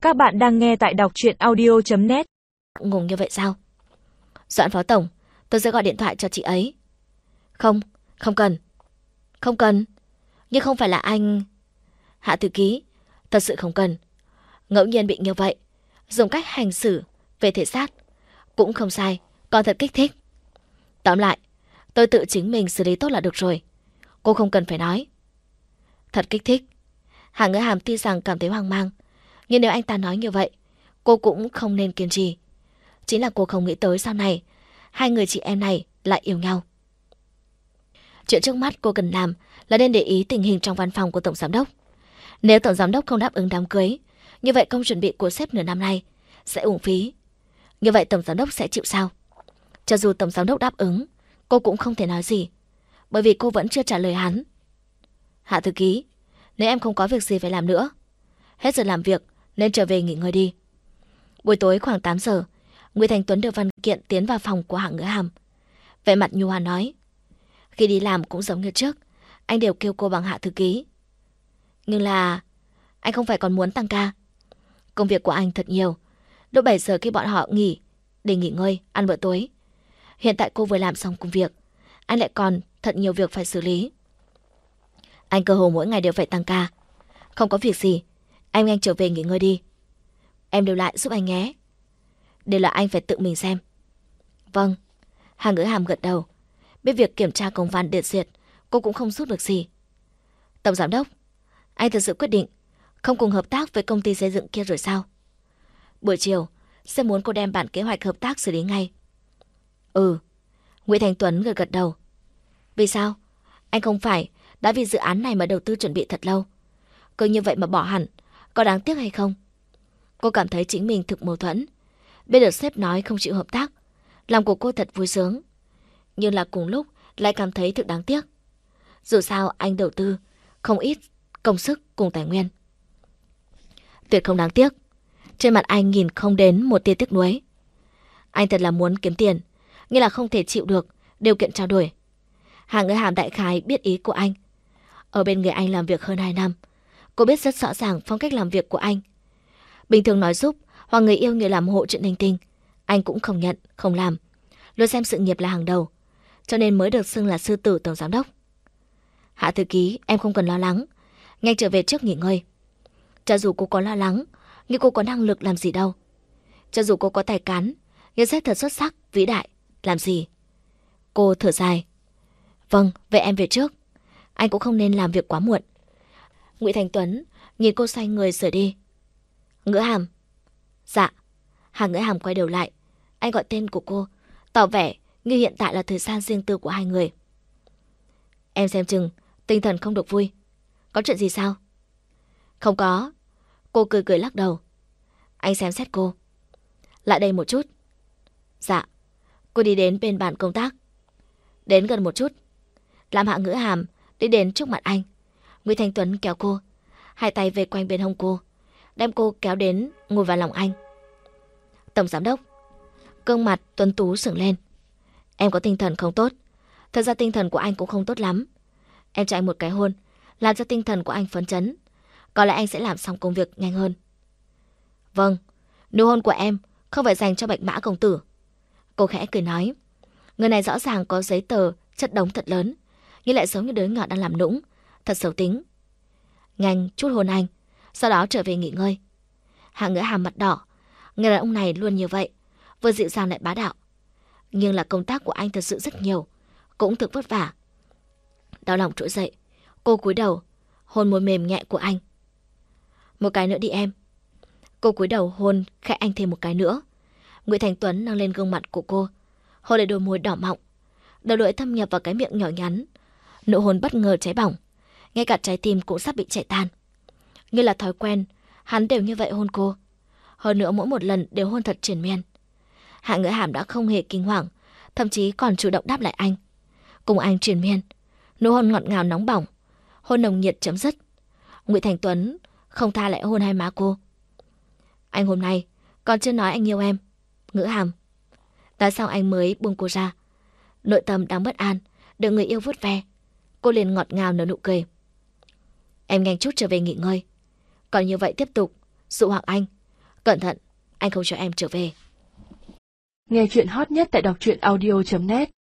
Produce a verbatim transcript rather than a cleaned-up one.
Các bạn đang nghe tại đọc truyện audio chấm net. Ngùng như vậy sao? Doãn phó tổng, tôi sẽ gọi điện thoại cho chị ấy. Không, không cần. Không cần. Nhưng không phải là anh... Hạ thư ký, thật sự không cần. Ngẫu nhiên bị như vậy, dùng cách hành xử về thể xác cũng không sai, còn thật kích thích. Tóm lại, tôi tự chính mình xử lý tốt là được rồi. Cô không cần phải nói. Thật kích thích. Hạ Ngữ Hàm tuy rằng cảm thấy hoang mang, nhưng nếu anh ta nói như vậy, cô cũng không nên kiên trì. Chính là cô không nghĩ tới sau này hai người chị em này lại yêu nhau. Chuyện trước mắt cô cần làm là nên để ý tình hình trong văn phòng của Tổng Giám Đốc. Nếu Tổng Giám Đốc không đáp ứng đám cưới, như vậy công chuẩn bị của sếp nửa năm nay sẽ uổng phí. Như vậy Tổng Giám Đốc sẽ chịu sao? Cho dù Tổng Giám Đốc đáp ứng, cô cũng không thể nói gì, bởi vì cô vẫn chưa trả lời hắn. Hạ thư ký, nếu em không có việc gì phải làm nữa, hết giờ làm việc nên trở về nghỉ ngơi đi. Buổi tối khoảng tám giờ, Nguyễn Thành Tuấn đưa văn kiện tiến vào phòng của Hạ Ngữ Hàm. Vẻ mặt nhu hòa nói, khi đi làm cũng giống như trước, anh đều kêu cô bằng Hạ thư ký. Nhưng là anh không phải còn muốn tăng ca. Công việc của anh thật nhiều. Lúc bảy giờ khi bọn họ nghỉ để nghỉ ngơi, ăn bữa tối. Hiện tại cô vừa làm xong công việc, anh lại còn thật nhiều việc phải xử lý. Anh cơ hồ mỗi ngày đều phải tăng ca. Không có việc gì, anh nhanh trở về nghỉ ngơi đi. Em đều lại giúp anh nhé. Đây là anh phải tự mình xem. Vâng. Hạ Ngữ Hàm gật đầu. Biết việc kiểm tra công văn điện duyệt, cô cũng không giúp được gì. Tổng Giám Đốc, anh thật sự quyết định không cùng hợp tác với công ty xây dựng kia rồi sao? Buổi chiều sẽ muốn cô đem bản kế hoạch hợp tác xử lý ngay. Ừ. Nguyễn Thành Tuấn gật gật đầu. Vì sao? Anh không phải đã vì dự án này mà đầu tư chuẩn bị thật lâu. Cứ như vậy mà bỏ hẳn, có đáng tiếc hay không? Cô cảm thấy chính mình thực mâu thuẫn. Biết được sếp nói không chịu hợp tác, lòng của cô thật vui sướng, nhưng là cùng lúc lại cảm thấy thực đáng tiếc. Dù sao anh đầu tư không ít công sức cùng tài nguyên. Tuyệt không đáng tiếc. Trên mặt anh nhìn không đến một tia tiếc nuối. Anh thật là muốn kiếm tiền, nhưng là không thể chịu được điều kiện trao đổi. Hạ Ngữ Hàm đại khái biết ý của anh. Ở bên người anh làm việc hơn hai năm, cô biết rất rõ ràng phong cách làm việc của anh. Bình thường nói giúp hoặc người yêu người làm hộ chuyện linh tinh, anh cũng không nhận, không làm. Luôn xem sự nghiệp là hàng đầu, cho nên mới được xưng là sư tử Tổng Giám Đốc. Hạ thư ký, em không cần lo lắng, nhanh trở về trước nghỉ ngơi. Cho dù cô có lo lắng, nhưng cô có năng lực làm gì đâu. Cho dù cô có tài cán, nhưng sếp thật xuất sắc, vĩ đại, làm gì? Cô thở dài. Vâng, vậy em về trước. Anh cũng không nên làm việc quá muộn. Nguyễn Thành Tuấn nhìn cô xoay người rời đi. Ngữ Hàm. Dạ. Hạ Ngữ Hàm quay đầu lại. Anh gọi tên của cô, tỏ vẻ như hiện tại là thời gian riêng tư của hai người. Em xem chừng tinh thần không được vui. Có chuyện gì sao? Không có. Cô cười cười lắc đầu. Anh xem xét cô. Lại đây một chút. Dạ. Cô đi đến bên bàn công tác. Đến gần một chút. Làm Hạ Ngữ Hàm đi đến trước mặt anh. Nguyễn Thành Tuấn kéo cô, hai tay về quanh bên hông cô, đem cô kéo đến ngồi vào lòng anh. Tổng Giám Đốc. Gương mặt tuấn tú sững lên. Em có tinh thần không tốt. Thật ra tinh thần của anh cũng không tốt lắm. Em cho anh một cái hôn, làm cho tinh thần của anh phấn chấn, có lẽ anh sẽ làm xong công việc nhanh hơn. Vâng. Nụ hôn của em không phải dành cho Bạch Mã công tử. Cô khẽ cười nói. Người này rõ ràng có giấy tờ chất đống thật lớn, nhưng lại giống như đứa nhỏ đang làm nũng, thật xấu tính. Nhanh chút hôn anh, sau đó trở về nghỉ ngơi. Hạ Ngữ Hàm mặt đỏ. Người đàn ông này luôn như vậy, vừa dịu dàng lại bá đạo. Nhưng là công tác của anh thật sự rất nhiều, cũng thực vất vả. Đau lòng trỗi dậy, cô cúi đầu hôn môi mềm nhẹ của anh. Một cái nữa đi em. Cô cúi đầu hôn khẽ anh thêm một cái nữa. Nguyễn Thành Tuấn nâng lên gương mặt của cô, hôn lên đôi môi đỏ mọng, đầu lưỡi thâm nhập vào cái miệng nhỏ nhắn. Nụ hôn bất ngờ cháy bỏng, ngay cả trái tim cũng sắp bị chạy tan. Như là thói quen, hắn đều như vậy hôn cô. Hơn nữa mỗi một lần đều hôn thật triền miên. Hạ Ngữ Hàm đã không hề kinh hoàng, thậm chí còn chủ động đáp lại anh. Cùng anh triền miên, nụ hôn ngọt ngào nóng bỏng, hôn nồng nhiệt chấm dứt. Nguyễn Thành Tuấn không tha lại hôn hai má cô. Anh hôm nay còn chưa nói anh yêu em. Ngữ Hàm. Tại sao anh mới buông cô ra? Nội tâm đang bất an, được người yêu vuốt ve. Cô liền ngọt ngào nở nụ cười. Em nhanh chút trở về nghỉ ngơi. Còn như vậy tiếp tục dụ hoặc anh, Cẩn thận, anh không cho em trở về. Nghe chuyện hot nhất tại đọc truyện audio chấm net.